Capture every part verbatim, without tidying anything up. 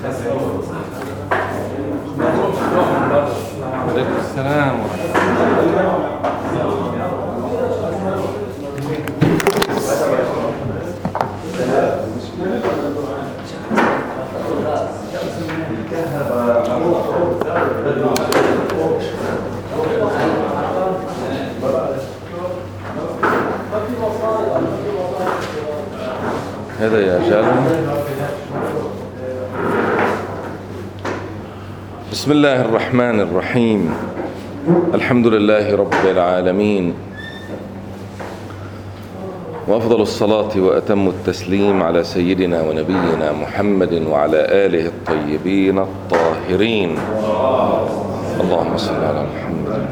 عليكم السلام هذا يا رجال. بسم الله الرحمن الرحيم. الحمد لله رب العالمين، وأفضل الصلاة وأتم التسليم على سيدنا ونبينا محمد وعلى آله الطيبين الطاهرين. اللهم صل على محمد.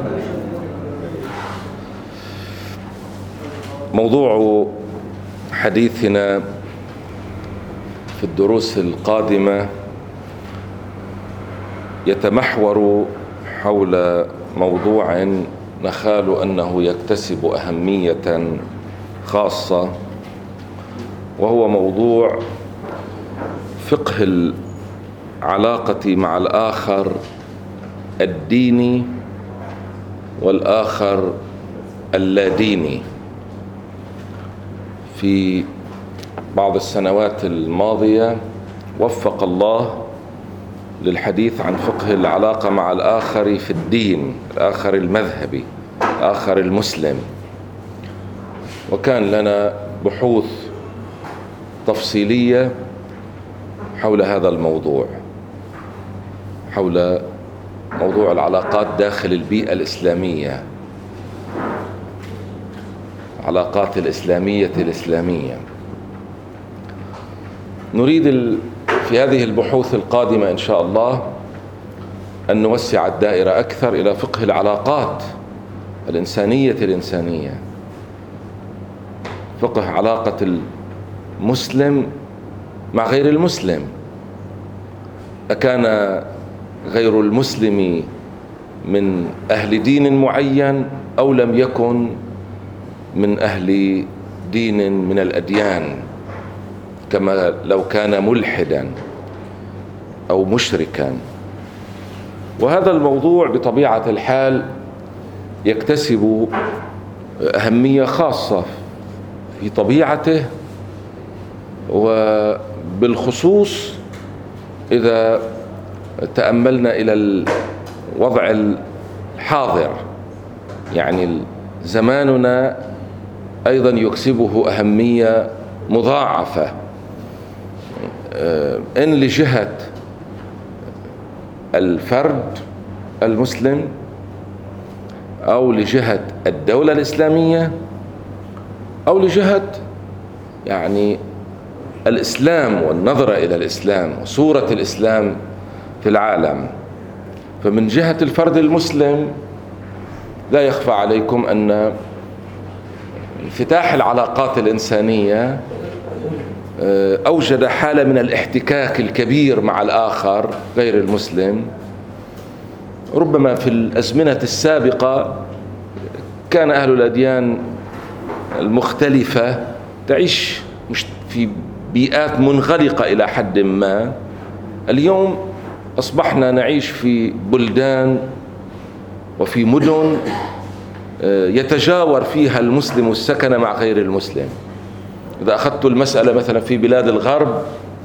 موضوع حديثنا في الدروس القادمة يتمحور حول موضوع نخال أنه يكتسب أهمية خاصة، وهو موضوع فقه العلاقة مع الآخر الديني والآخر اللاديني. في بعض السنوات الماضية وفق الله للحديث عن فقه العلاقة مع الآخر في الدين، الآخر المذهبي، الآخر المسلم، وكان لنا بحوث تفصيلية حول هذا الموضوع، حول موضوع العلاقات داخل البيئة الإسلامية، العلاقات الإسلامية الإسلامية. نريد في هذه البحوث القادمة إن شاء الله أن نوسع الدائرة أكثر إلى فقه العلاقات الإنسانية الإنسانية، فقه علاقة المسلم مع غير المسلم. أكان غير المسلم من أهل دين معين أو لم يكن من أهل دين من الأديان، كما لو كان ملحدا أو مشركا. وهذا الموضوع بطبيعة الحال يكتسب أهمية خاصة في طبيعته، وبالخصوص إذا تأملنا إلى الوضع الحاضر، يعني زماننا أيضا يكسبه أهمية مضاعفة، إن لجهة الفرد المسلم أو لجهة الدولة الإسلامية أو لجهة يعني الإسلام والنظرة إلى الإسلام وصورة الإسلام في العالم. فمن جهة الفرد المسلم لا يخفى عليكم أن انفتاح العلاقات الإنسانية أوجد حالة من الاحتكاك الكبير مع الآخر غير المسلم. ربما في الأزمنة السابقة كان أهل الأديان المختلفة تعيش في بيئات منغلقة إلى حد ما. اليوم أصبحنا نعيش في بلدان وفي مدن يتجاور فيها المسلم السكن مع غير المسلم. إذا أخذت المسألة مثلا في بلاد الغرب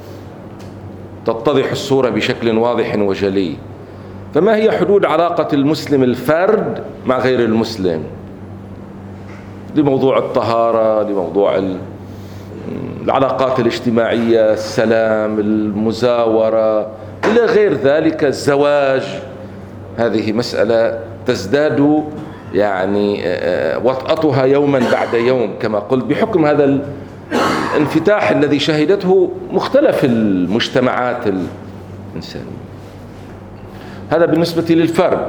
تتضح الصورة بشكل واضح وجلي. فما هي حدود علاقة المسلم الفرد مع غير المسلم؟ لموضوع الطهارة، لموضوع العلاقات الاجتماعية، السلام، المزاورة، إلى غير ذلك، الزواج. هذه مسألة تزداد يعني وطأتها يوما بعد يوم كما قلت، بحكم هذا الانفتاح الذي شهدته مختلف المجتمعات الإنسانية. هذا بالنسبة للفرد.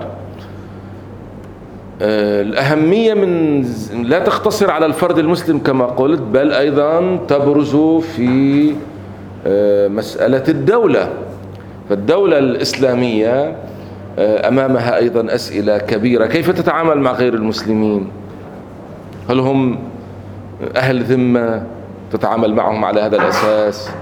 الأهمية من لا تقتصر على الفرد المسلم كما قلت، بل أيضا تبرز في مسألة الدولة. فالدولة الإسلامية أمامها أيضا أسئلة كبيرة: كيف تتعامل مع غير المسلمين؟ هل هم أهل ذمة تتعامل معهم على هذا الأساس؟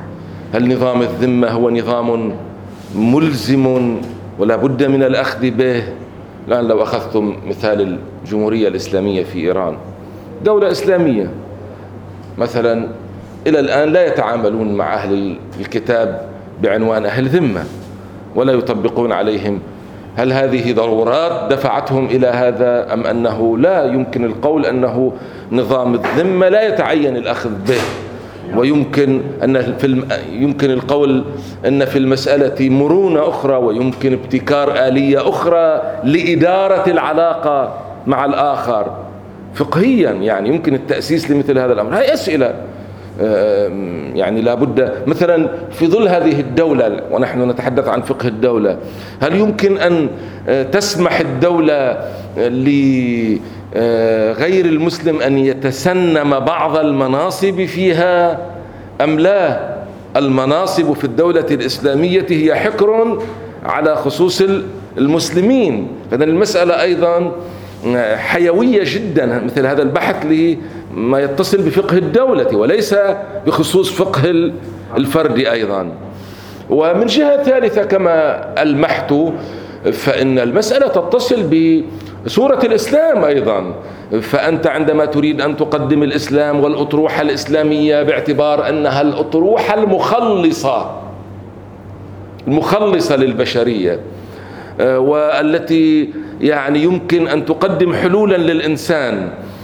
هل نظام الذمة هو نظام ملزم ولا بد من الأخذ به؟ الآن لو أخذتم مثال الجمهورية الإسلامية في إيران، دولة إسلامية مثلا، إلى الآن لا يتعاملون مع أهل الكتاب بعنوان أهل ذمة ولا يطبقون عليهم. هل هذه ضرورات دفعتهم إلى هذا، أم أنه لا يمكن القول أنه نظام الذمة لا يتعين الأخذ به، ويمكن أن في الم... يمكن القول أن في المسألة مرونة أخرى ويمكن ابتكار آلية أخرى لإدارة العلاقة مع الآخر فقهيا؟ يعني يمكن التأسيس لمثل هذا الأمر. هذه أسئلة يعني لا بد. مثلا في ظل هذه الدولة ونحن نتحدث عن فقه الدولة، هل يمكن أن تسمح الدولة لغير المسلم أن يتسنم بعض المناصب فيها أم لا؟ المناصب في الدولة الإسلامية هي حكر على خصوص المسلمين. فإذن المسألة أيضا حيوية جدا، مثل هذا البحث لما يتصل بفقه الدولة وليس بخصوص فقه الفرد أيضا. ومن جهة ثالثة كما ألمحت، فإن المسألة تتصل بصورة الإسلام أيضا. فأنت عندما تريد أن تقدم الإسلام والأطروحة الإسلامية باعتبار أنها الأطروحة المخلصة المخلصة للبشرية، والتي يعني يمكن أن تقدم حلولا للإنسان،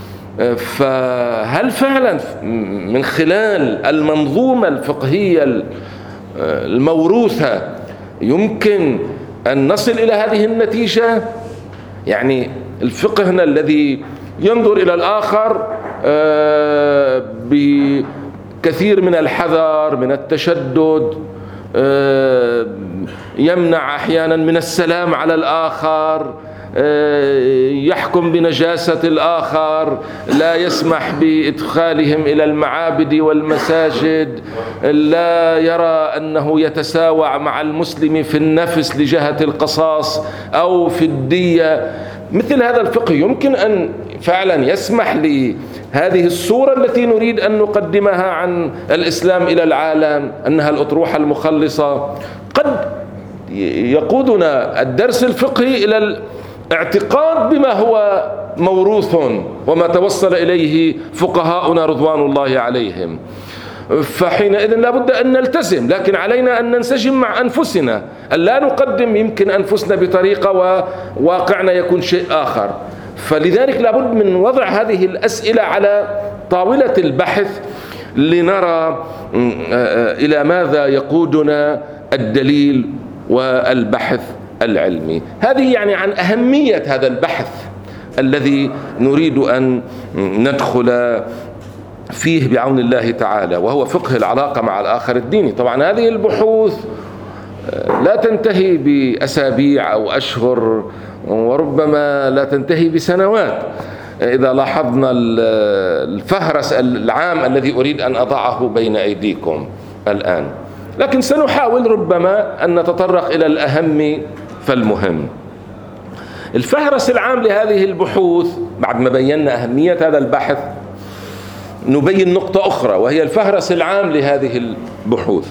فهل فعلا من خلال المنظومة الفقهية الموروثة يمكن أن نصل إلى هذه النتيجة؟ يعني الفقه هنا الذي ينظر إلى الآخر بكثير من الحذر، من التشدد، يمنع أحيانا من السلام على الآخر، يحكم بنجاسة الآخر، لا يسمح بإدخالهم إلى المعابد والمساجد، لا يرى أنه يتساوى مع المسلم في النفس لجهة القصاص أو في الدية. مثل هذا الفقه يمكن أن فعلا يسمح لهذه الصورة التي نريد أن نقدمها عن الإسلام إلى العالم أنها الأطروحة المخلصة. قد يقودنا الدرس الفقهي إلى الاعتقاد بما هو موروث وما توصل إليه فقهاؤنا رضوان الله عليهم، فحينئذ لا بد أن نلتزم، لكن علينا أن ننسجم مع أنفسنا، أن لا نقدم يمكن أنفسنا بطريقة وواقعنا يكون شيء آخر. فلذلك لا بد من وضع هذه الأسئلة على طاولة البحث لنرى إلى ماذا يقودنا الدليل والبحث العلمي. هذه يعني عن أهمية هذا البحث الذي نريد أن ندخل فيه بعون الله تعالى، وهو فقه العلاقة مع الآخر الديني. طبعا هذه البحوث لا تنتهي بأسابيع أو أشهر، وربما لا تنتهي بسنوات. إذا لاحظنا الفهرس العام الذي أريد أن أضعه بين أيديكم الآن، لكن سنحاول ربما أن نتطرق إلى الأهم فالمهم. الفهرس العام لهذه البحوث، بعد ما بينا أهمية هذا البحث نبين نقطة أخرى، وهي الفهرس العام لهذه البحوث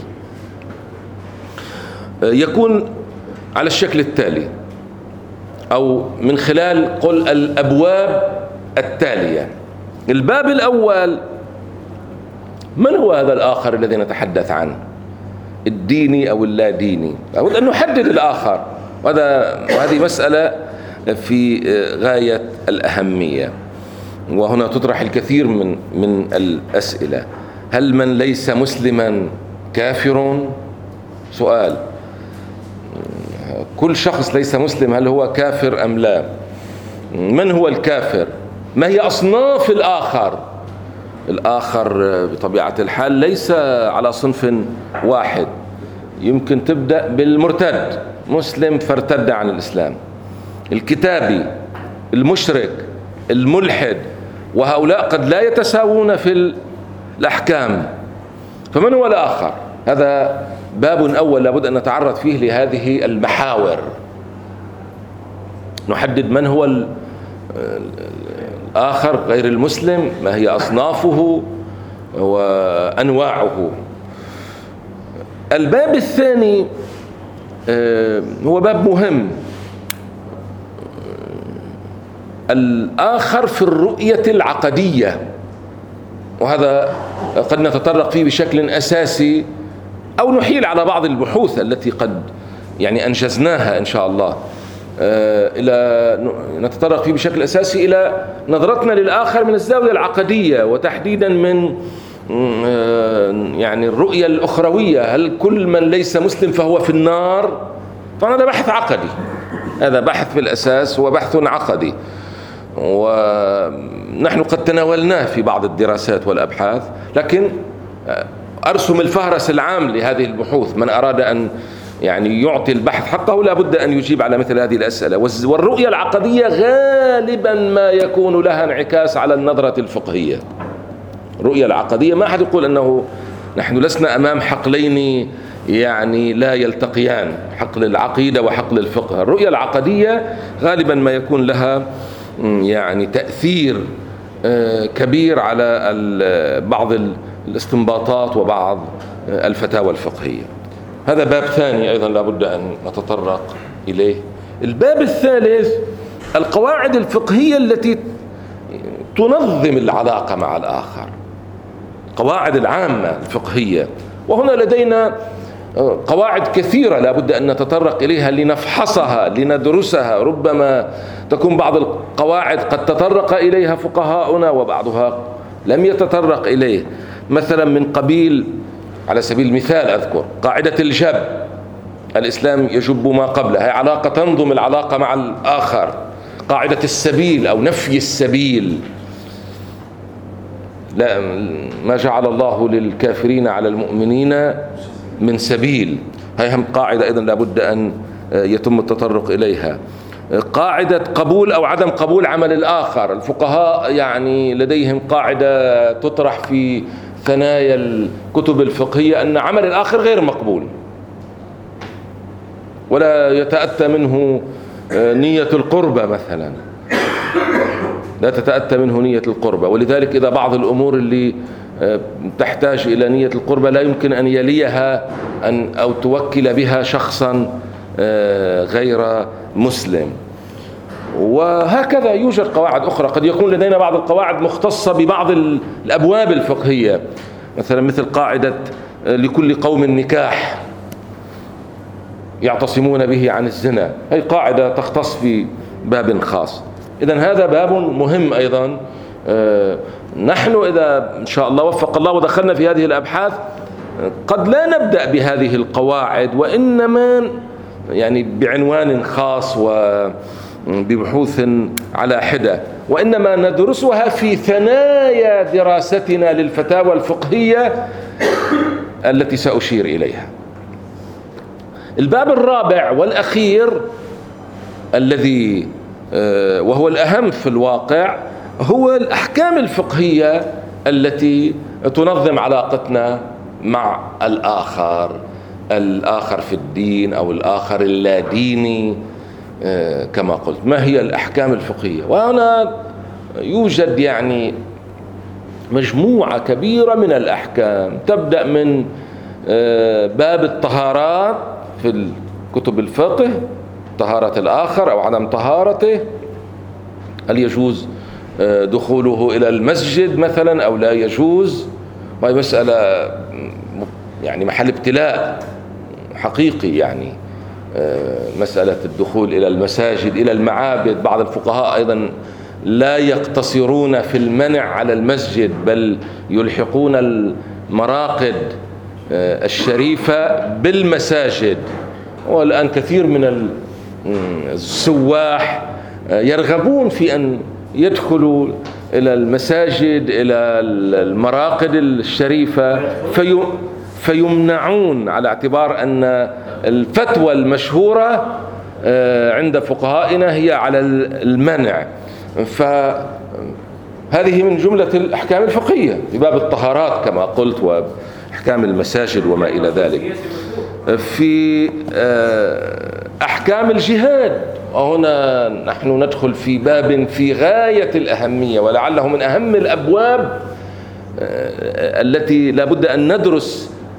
يكون على الشكل التالي، أو من خلال قل الأبواب التالية. الباب الأول: من هو هذا الآخر الذي نتحدث عنه؟ الديني أو اللا ديني؟ لابد أن نحدد الآخر، وهذا وهذه مسألة في غاية الأهمية، وهنا تطرح الكثير من من الأسئلة. هل من ليس مسلما كافر؟ سؤال. كل شخص ليس مسلم هل هو كافر أم لا؟ من هو الكافر؟ ما هي أصناف الآخر؟ الآخر بطبيعة الحال ليس على صنف واحد. يمكن تبدأ بالمرتد، مسلم فارتد عن الإسلام، الكتابي، المشرك، الملحد، وهؤلاء قد لا يتساوون في الأحكام. فمن هو الآخر؟ هذا باب أول لابد أن نتعرض فيه لهذه المحاور، نحدد من هو الآخر غير المسلم، ما هي أصنافه وأنواعه. الباب الثاني هو باب مهم، الآخر في الرؤية العقدية، وهذا قد نتطرق فيه بشكل أساسي أو نحيل على بعض البحوث التي قد يعني أنجزناها إن شاء الله، إلى نتطرق فيه بشكل أساسي إلى نظرتنا للآخر من الزاوية العقدية، وتحديدا من يعني الرؤية الأخروية. هل كل من ليس مسلم فهو في النار؟ طبعا هذا بحث عقدي، هذا بحث في الأساس هو بحث عقدي، ونحن قد تناولناه في بعض الدراسات والأبحاث، لكن أرسم الفهرس العام لهذه البحوث. من أراد أن يعني يعطي البحث حقه لابد أن يجيب على مثل هذه الأسئلة. والرؤية العقدية غالبا ما يكون لها انعكاس على النظرة الفقهية. الرؤية العقدية ما أحد يقول أنه نحن لسنا أمام حقلين يعني لا يلتقيان، حقل العقيدة وحقل الفقه. الرؤية العقدية غالبا ما يكون لها يعني تأثير كبير على بعض الاستنباطات وبعض الفتاوى الفقهية. هذا باب ثاني أيضا لابد أن نتطرق إليه. الباب الثالث القواعد الفقهية التي تنظم العلاقة مع الآخر، قواعد العامة الفقهية. وهنا لدينا قواعد كثيرة لابد أن نتطرق إليها لنفحصها لندرسها. ربما تكون بعض القواعد قد تطرق إليها فقهاؤنا وبعضها لم يتطرق إليه. مثلا من قبيل على سبيل المثال أذكر قاعدة الجب، الإسلام يجب ما قبله، هي علاقة تنظم العلاقة مع الآخر. قاعدة السبيل أو نفي السبيل، لا ما جعل الله للكافرين على المؤمنين من سبيل، هي هم قاعدة أيضا لابد أن يتم التطرق إليها. قاعدة قبول أو عدم قبول عمل الآخر، الفقهاء يعني لديهم قاعدة تطرح في ثنايا الكتب الفقهية أن عمل الآخر غير مقبول ولا يتأتى منه نية القربة مثلا، لا تتأتى منه نية القربة. ولذلك إذا بعض الأمور اللي تحتاج إلى نية القربة لا يمكن أن يليها أن أو توكل بها شخصا غير مسلم. وهكذا يوجد قواعد أخرى. قد يكون لدينا بعض القواعد مختصة ببعض الأبواب الفقهية، مثلا مثل قاعدة لكل قوم نكاح يعتصمون به عن الزنا، هي قاعدة تختص في باب خاص. إذن هذا باب مهم أيضا. نحن إذا إن شاء الله وفق الله ودخلنا في هذه الأبحاث قد لا نبدأ بهذه القواعد، وإنما يعني بعنوان خاص وببحوث على حدة، وإنما ندرسها في ثنايا دراستنا للفتاوى الفقهية التي سأشير إليها. الباب الرابع والأخير الذي وهو الأهم في الواقع هو الأحكام الفقهية التي تنظم علاقتنا مع الآخر، الآخر في الدين أو الآخر اللاديني كما قلت. ما هي الأحكام الفقهية؟ وهنا يوجد يعني مجموعة كبيرة من الأحكام، تبدأ من باب الطهارات في كتب الفقه، طهارة الآخر أو عدم طهارته، هل يجوز دخوله إلى المسجد مثلا أو لا يجوز، وهي مسألة يعني محل ابتلاء حقيقي، يعني مسألة الدخول إلى المساجد إلى المعابد. بعض الفقهاء أيضا لا يقتصرون في المنع على المسجد، بل يلحقون المراقد الشريفة بالمساجد. والآن كثير من السواح يرغبون في أن يدخلوا إلى المساجد إلى المراقد الشريفة في فيمنعون، على اعتبار أن الفتوى المشهورة عند فقهائنا هي على المنع. فهذه من جملة الأحكام الفقهية في باب الطهارات كما قلت، وأحكام المساجد وما إلى ذلك. في أحكام الجهاد، وهنا نحن ندخل في باب في غاية الأهمية، ولعله من أهم الأبواب التي لا بد أن ندرس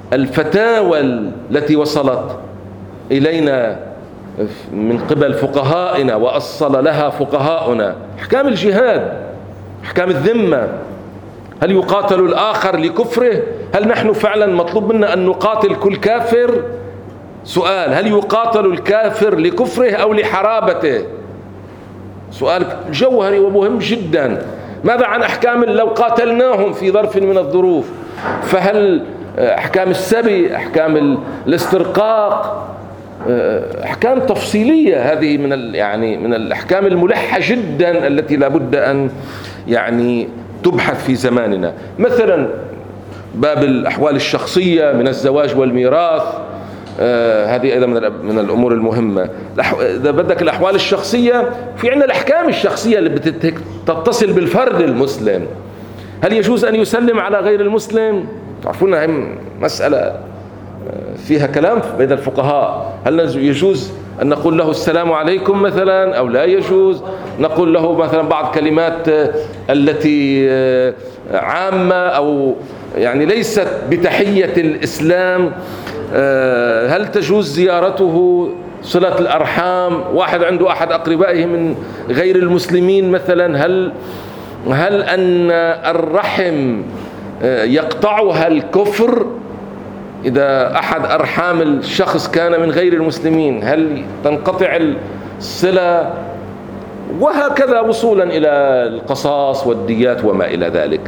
الفتاوى التي وصلت إلينا من قبل فقهائنا وأصل لها فقهاؤنا، أحكام الجهاد، أحكام الذمة، هل يقاتل الآخر لكفره؟ هل نحن فعلا مطلوب منا أن نقاتل كل كافر؟ سؤال، هل يقاتل الكافر لكفره أو لحرابته؟ سؤال جوهري ومهم جدا. ماذا عن أحكام لو قاتلناهم في ظرف من الظروف؟ فهل أحكام السبي، أحكام الاسترقاق، أحكام تفصيلية، هذه من يعني من الأحكام الملحة جدا التي لا بد أن يعني تبحث في زماننا. مثلا باب الأحوال الشخصية من الزواج والميراث، آه هذه أيضا من, من الأمور المهمة. إذا بدك الأحوال الشخصية، في عندنا الأحكام الشخصية اللي بتتصل بالفرد المسلم. هل يجوز أن يسلم على غير المسلم؟ تعرفون هي مسألة فيها كلام بين الفقهاء. هل يجوز أن نقول له السلام عليكم مثلا أو لا يجوز؟ نقول له مثلا بعض كلمات التي عامة أو يعني ليست بتحية الإسلام. هل تجوز زيارته؟ صلة الأرحام، واحد عنده أحد أقربائه من غير المسلمين مثلا، هل هل أن الرحم يقطعها الكفر؟ إذا أحد أرحام الشخص كان من غير المسلمين هل تنقطع الصلة؟ وهكذا وصولا إلى القصاص والديات وما إلى ذلك.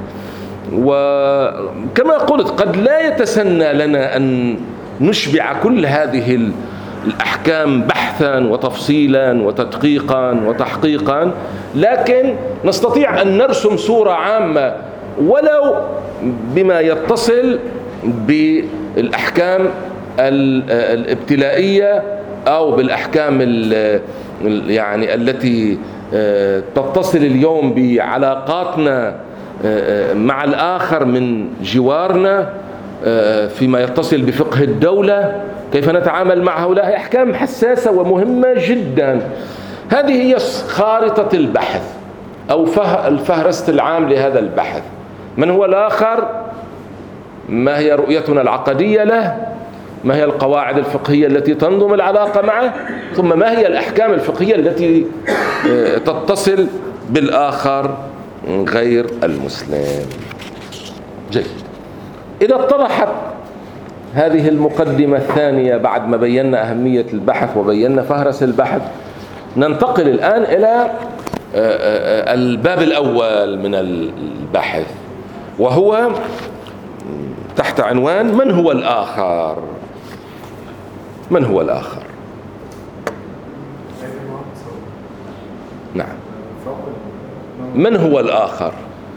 وكما قلت قد لا يتسنى لنا أن نشبع كل هذه الأحكام بحثا وتفصيلا وتدقيقا وتحقيقا، لكن نستطيع أن نرسم صورة عامة ولو بما يتصل بالأحكام الابتلائية أو بالأحكام يعني التي تتصل اليوم بعلاقاتنا مع الآخر من جوارنا، فيما يتصل بفقه الدولة، كيف نتعامل مع هؤلاء. أحكام حساسة ومهمة جدا. هذه هي خارطة البحث أو الفهرست العام لهذا البحث. من هو الآخر؟ ما هي رؤيتنا العقدية له؟ ما هي القواعد الفقهية التي تنظم العلاقة معه؟ ثم ما هي الأحكام الفقهية التي تتصل بالآخر غير المسلم؟ جيد. إذا اتضحت هذه المقدمة الثانية بعد ما بينا أهمية البحث وبينا فهرس البحث، ننتقل الآن إلى الباب الأول من البحث، وهو تحت عنوان من هو الآخر؟ من هو الآخر؟ نعم، من هو الآخر؟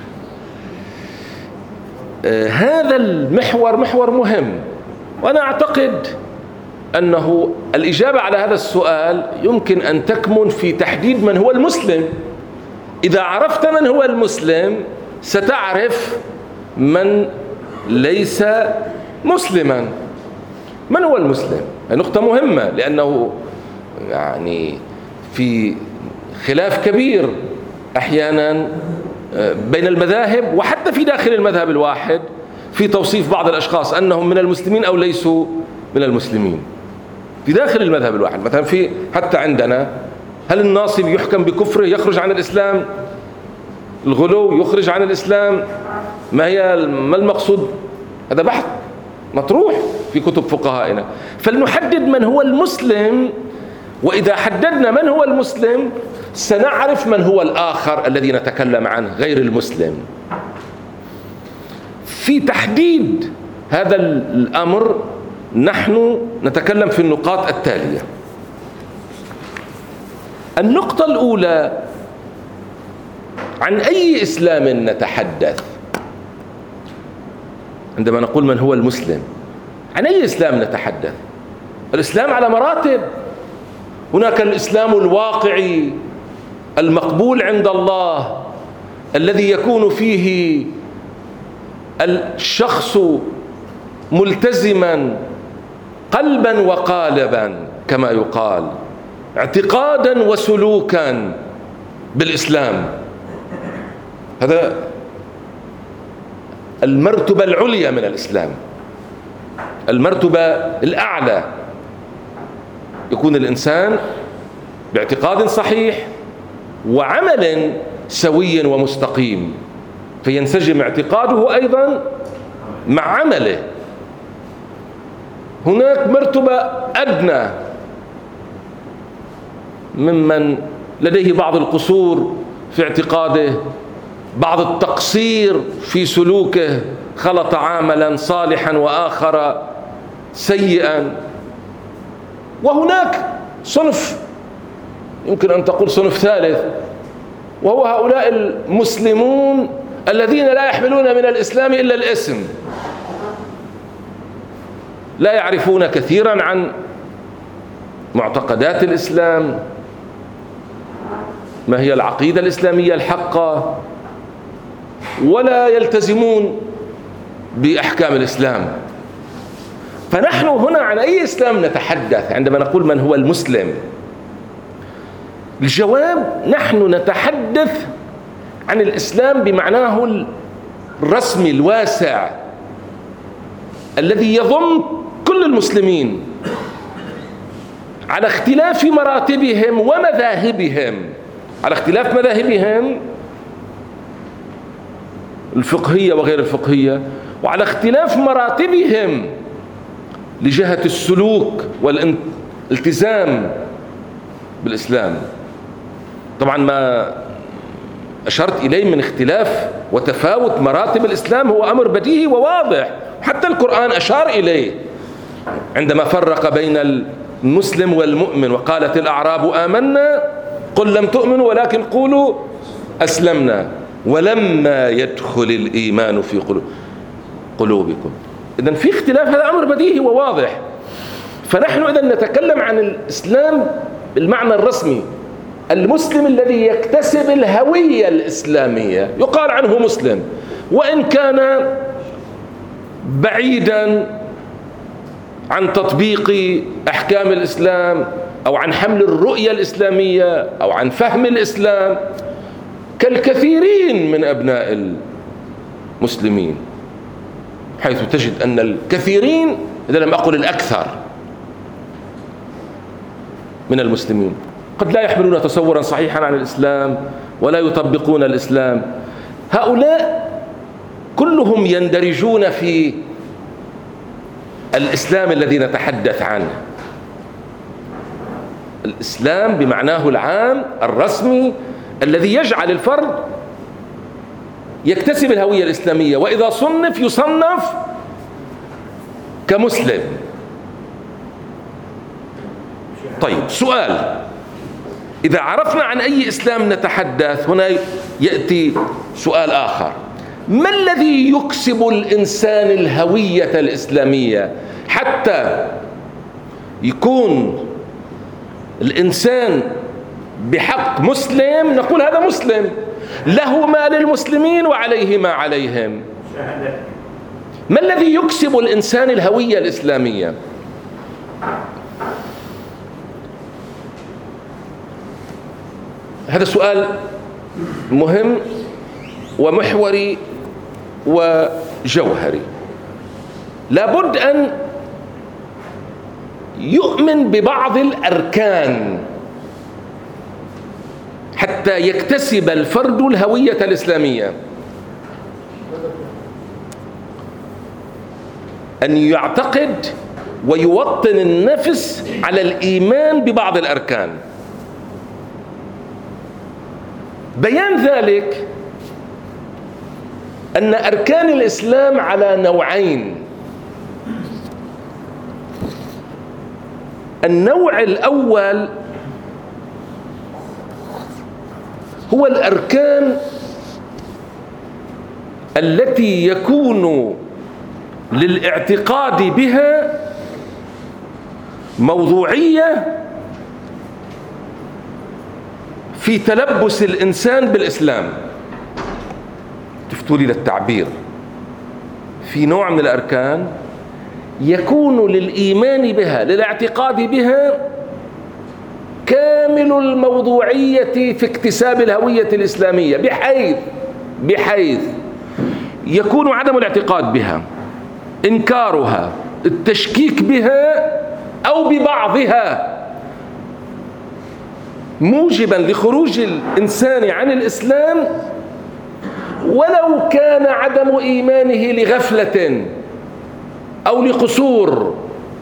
آه هذا المحور محور مهم، وأنا أعتقد أنه الإجابة على هذا السؤال يمكن أن تكمن في تحديد من هو المسلم. إذا عرفت من هو المسلم ستعرف من ليس مسلما. من هو المسلم؟ نقطة مهمة، لأنه يعني في خلاف كبير أحيانا بين المذاهب وحتى في داخل المذهب الواحد في توصيف بعض الأشخاص أنهم من المسلمين أو ليسوا من المسلمين في داخل المذهب الواحد. مثلا في حتى عندنا، هل الناصب يحكم بكفره يخرج عن الإسلام؟ الغلو يخرج عن الإسلام؟ ما هي ما المقصود؟ هذا بحث مطروح في كتب فقهائنا. فلنحدد من هو المسلم، وإذا حددنا من هو المسلم سنعرف من هو الآخر الذي نتكلم عنه غير المسلم. في تحديد هذا الأمر نحن نتكلم في النقاط التالية. النقطة الأولى، عن أي إسلام نتحدث؟ عندما نقول من هو المسلم، عن أي إسلام نتحدث؟ الإسلام على مراتب. هناك الإسلام الواقعي المقبول عند الله، الذي يكون فيه الشخص ملتزما قلبا وقالبا كما يقال، اعتقادا وسلوكا بالإسلام. هذا المرتبة العليا من الإسلام. المرتبة الأعلى يكون الإنسان باعتقاد صحيح وعمل سوي ومستقيم، فينسجم اعتقاده أيضا مع عمله. هناك مرتبة أدنى ممن لديه بعض القصور في اعتقاده، بعض التقصير في سلوكه، خلط عملا صالحا وآخر سيئا. وهناك صنف يمكن أن تقول صنف ثالث، وهو هؤلاء المسلمون الذين لا يحملون من الإسلام إلا الاسم، لا يعرفون كثيرا عن معتقدات الإسلام، ما هي العقيدة الإسلامية الحقة، ولا يلتزمون بأحكام الإسلام. فنحن هنا عن أي إسلام نتحدث عندما نقول من هو المسلم؟ الجواب: نحن نتحدث عن الإسلام بمعناه الرسمي الواسع الذي يضم كل المسلمين على اختلاف مراتبهم ومذاهبهم، على اختلاف مذاهبهم الفقهية وغير الفقهية، وعلى اختلاف مراتبهم لجهة السلوك والالتزام بالإسلام. طبعا ما أشرت إليه من اختلاف وتفاوت مراتب الإسلام هو أمر بديهي وواضح، حتى القرآن أشار إليه عندما فرق بين المسلم والمؤمن، وقالت الأعراب آمنا قل لم تؤمنوا ولكن قولوا أسلمنا ولما يدخل الإيمان في قلوبكم. إذن في اختلاف، هذا أمر بديهي وواضح. فنحن إذن نتكلم عن الإسلام بالمعنى الرسمي، المسلم الذي يكتسب الهوية الإسلامية يقال عنه مسلم، وإن كان بعيدا عن تطبيق أحكام الإسلام أو عن حمل الرؤية الإسلامية أو عن فهم الإسلام كالكثيرين من أبناء المسلمين، حيث تجد أن الكثيرين، إذا لم أقل الأكثر من المسلمين، قد لا يحملون تصورا صحيحا عن الإسلام ولا يطبقون الإسلام. هؤلاء كلهم يندرجون في الإسلام الذي نتحدث عنه، الإسلام بمعناه العام الرسمي الذي يجعل الفرد يكتسب الهوية الإسلامية، وإذا صنف يصنف كمسلم. طيب، سؤال: إذا عرفنا عن أي إسلام نتحدث، هنا يأتي سؤال آخر: ما الذي يكسب الإنسان الهوية الإسلامية حتى يكون الإنسان بحق مسلم؟ نقول هذا مسلم، له ما للمسلمين وعليه ما عليهم. ما الذي يكسب الإنسان الهوية الإسلامية؟ هذا سؤال مهم ومحوري وجوهري. لابد أن يؤمن ببعض الأركان حتى يكتسب الفرد الهوية الإسلامية. أن يعتقد ويوطن النفس على الإيمان ببعض الأركان. بيان ذلك أن أركان الإسلام على نوعين: النوع الأول هو الأركان التي يكون للاعتقاد بها موضوعية في تلبس الإنسان بالإسلام. تفتوا لي للتعبير، في نوع من الأركان يكون للإيمان بها، للاعتقاد بها، كامل الموضوعية في اكتساب الهوية الإسلامية، بحيث بحيث يكون عدم الاعتقاد بها، إنكارها، التشكيك بها أو ببعضها موجبا لخروج الإنسان عن الإسلام، ولو كان عدم إيمانه لغفلة أو لقصور.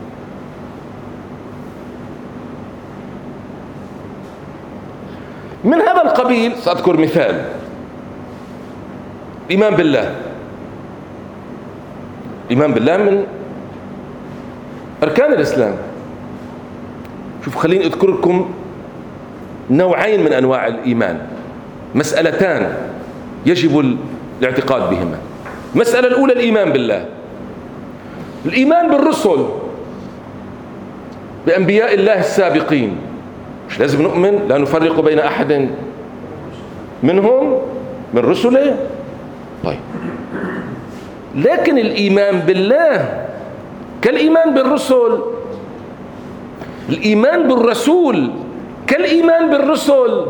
من هذا القبيل سأذكر مثال: الإيمان بالله. الإيمان بالله من أركان الإسلام. شوفوا، خليني أذكر لكم نوعين من أنواع الإيمان، مسألتان يجب الاعتقاد بهما. المسألة الأولى الإيمان بالله، الإيمان بالرسل، بأنبياء الله السابقين. مش لازم نؤمن لا نفرق بين أحد منهم من رسله. طيب، لكن الإيمان بالله كالإيمان بالرسل، الإيمان بالرسول كالإيمان بالرسل.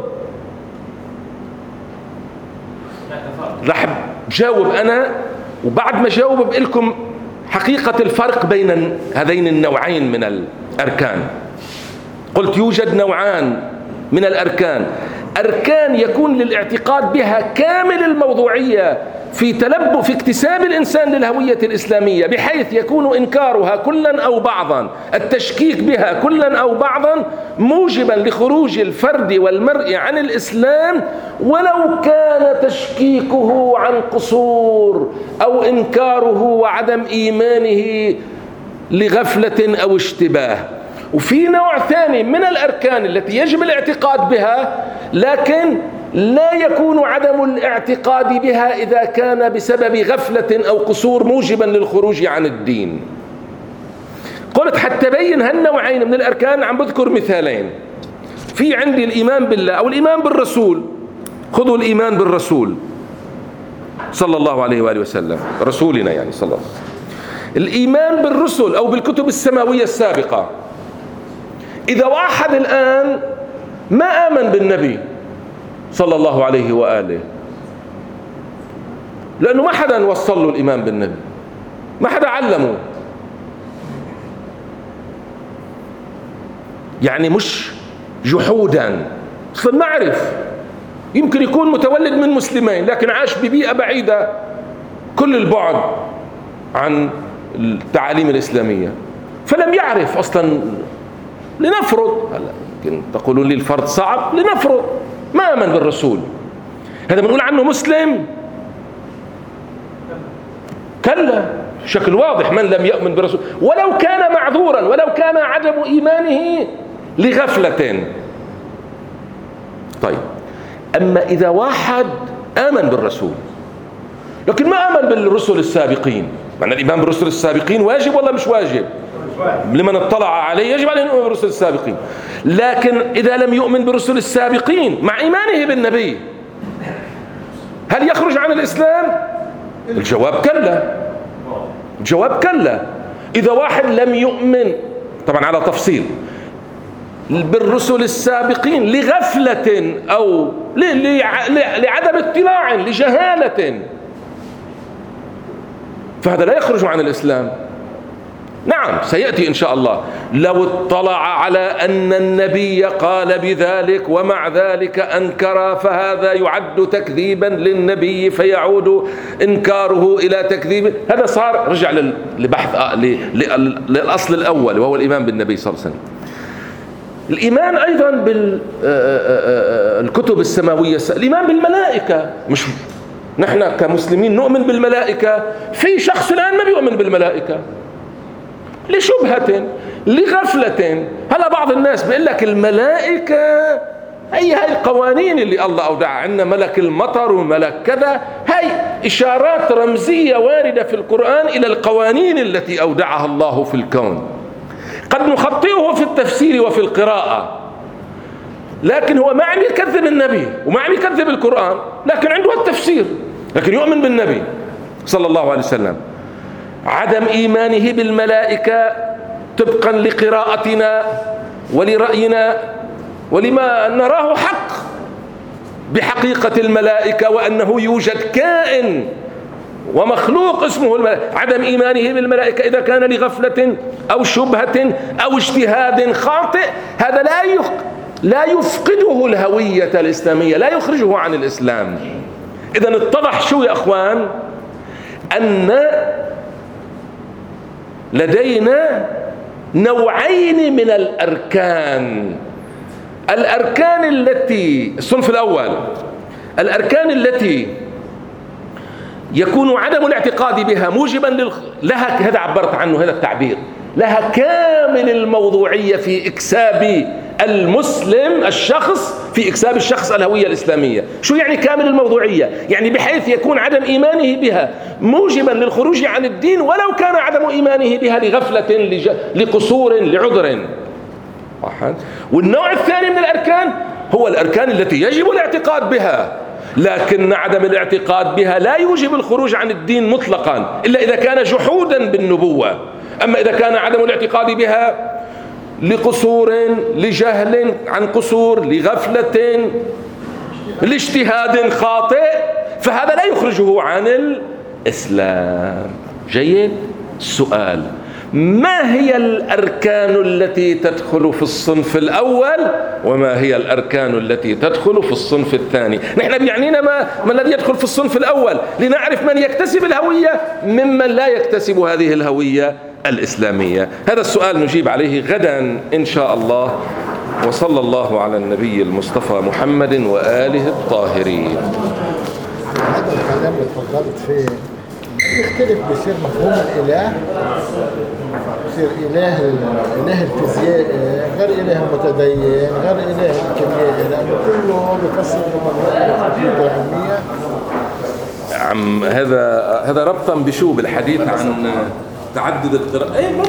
رح جاوب أنا، وبعد ما جاوب بقول لكم حقيقة الفرق بين هذين النوعين من الأركان. قلت يوجد نوعان من الأركان: أركان يكون للاعتقاد بها كامل الموضوعية في تلبؤ في اكتساب الإنسان للهوية الإسلامية، بحيث يكون إنكارها كلا أو بعضا، التشكيك بها كلا أو بعضا، موجبا لخروج الفرد والمرء عن الإسلام، ولو كان تشكيكه عن قصور أو إنكاره وعدم إيمانه لغفلة أو اشتباه. وفي نوع ثاني من الأركان التي يجب الاعتقاد بها، لكن لا يكون عدم الاعتقاد بها إذا كان بسبب غفلة أو قصور موجبا للخروج عن الدين. قلت حتى بين هالنوعين من الأركان عم بذكر مثالين. في عندي الإيمان بالله أو الإيمان بالرسول. خذوا الإيمان بالرسول صلى الله عليه وآله وسلم، رسولنا يعني صلى الله عليه وسلم. الإيمان بالرسل أو بالكتب السماوية السابقة. إذا واحد الآن ما آمن بالنبي صلى الله عليه وآله، لأنه ما حدا وصل له الإيمان بالنبي، ما حدا علمه، يعني مش جحودا، أصلا ما عرف، يمكن يكون متولد من مسلمين لكن عاش ببيئة بعيدة كل البعد عن التعاليم الإسلامية، فلم يعرف أصلا. لنفرض، هلا يمكن تقولون لي الفرض صعب، لنفرض ما آمن بالرسول، هذا بنقول عنه مسلم؟ كلا، بشكل واضح من لم يؤمن بالرسول ولو كان معذورا، ولو كان عدم إيمانه لغفلة. طيب، أما إذا واحد آمن بالرسول لكن ما آمن بالرسل السابقين، معنى الإيمان بالرسل السابقين واجب ولا مش واجب؟ لمن اطلع عليه يجب عليه أن يؤمن بالرسل السابقين. لكن إذا لم يؤمن بالرسل السابقين مع إيمانه بالنبي، هل يخرج عن الإسلام؟ الجواب كلا. الجواب كلا. إذا واحد لم يؤمن، طبعا على تفصيل، بالرسل السابقين لغفلة أو لعدم اطلاع، لجهالة، فهذا لا يخرج عن الإسلام. نعم، سيأتي إن شاء الله. لو اطلع على أن النبي قال بذلك ومع ذلك أنكر، فهذا يعد تكذيبا للنبي، فيعود إنكاره إلى تكذيب. هذا صار رجع لبحث للأصل الأول وهو الإيمان بالنبي صلى الله عليه وسلم. الإيمان أيضا بالكتب السماوية، الإيمان بالملائكة. مش نحن كمسلمين نؤمن بالملائكة، في شخص الآن ما بيؤمن بالملائكة لشبهة، لغفلة. هلا بعض الناس بيقول لك الملائكة هي هاي القوانين اللي الله أودعها عندنا، ملك المطر وملك كذا، هاي إشارات رمزية واردة في القرآن إلى القوانين التي أودعها الله في الكون. قد نخطئه في التفسير وفي القراءة، لكن هو ما عم يكذب النبي وما عم يكذب القرآن، لكن عنده التفسير، لكن يؤمن بالنبي صلى الله عليه وسلم. عدم إيمانه بالملائكة طبقا لقراءتنا ولرأينا ولما نراه حق بحقيقة الملائكة، وأنه يوجد كائن ومخلوق اسمه الملائكة. عدم إيمانه بالملائكة إذا كان لغفلة أو شبهة أو اجتهاد خاطئ، هذا لا يخ... لا يفقده الهوية الإسلامية، لا يخرجه عن الإسلام. إذن اتضح شو يا أخوان؟ أن لدينا نوعين من الأركان. الأركان التي الصنف الأول الأركان التي يكون عدم الاعتقاد بها موجبا لل... لها، هذا عبرت عنه هذا التعبير، لها كامل الموضوعية في إكساب المسلم الشخص، في إكساب الشخص الهوية الإسلامية. شو يعني كامل الموضوعية؟ يعني بحيث يكون عدم إيمانه بها موجبا للخروج عن الدين، ولو كان عدم إيمانه بها لغفلة، لج... لقصور، لعذر. واحد. والنوع الثاني من الأركان هو الأركان التي يجب الاعتقاد بها، لكن عدم الاعتقاد بها لا يوجب الخروج عن الدين مطلقا إلا إذا كان جحودا بالنبوة. أما إذا كان عدم الاعتقاد بها لقصور، لجهل عن قصور، لغفلة، لاجتهاد خاطئ، فهذا لا يخرجه عن الإسلام. جيد. السؤال: ما هي الأركان التي تدخل في الصنف الأول، وما هي الأركان التي تدخل في الصنف الثاني؟ نحن بيعنينا ما, ما الذي يدخل في الصنف الأول، لنعرف من يكتسب الهوية ممن لا يكتسب هذه الهوية الإسلامية. هذا السؤال نجيب عليه غدا إن شاء الله. وصلى الله على النبي المصطفى محمد وآله الطاهرين. هذا الكلام اللي تفضلت فيه يختلف، بيصير مفهوم الإله، بيصير إله إله الفيزياء غير إله المتدين غير إله الكيمياء، لأنه كله بيفسر بالمنطق العلمية. عم هذا هذا ربطا بشو بالحديث عن تعدد القراءات.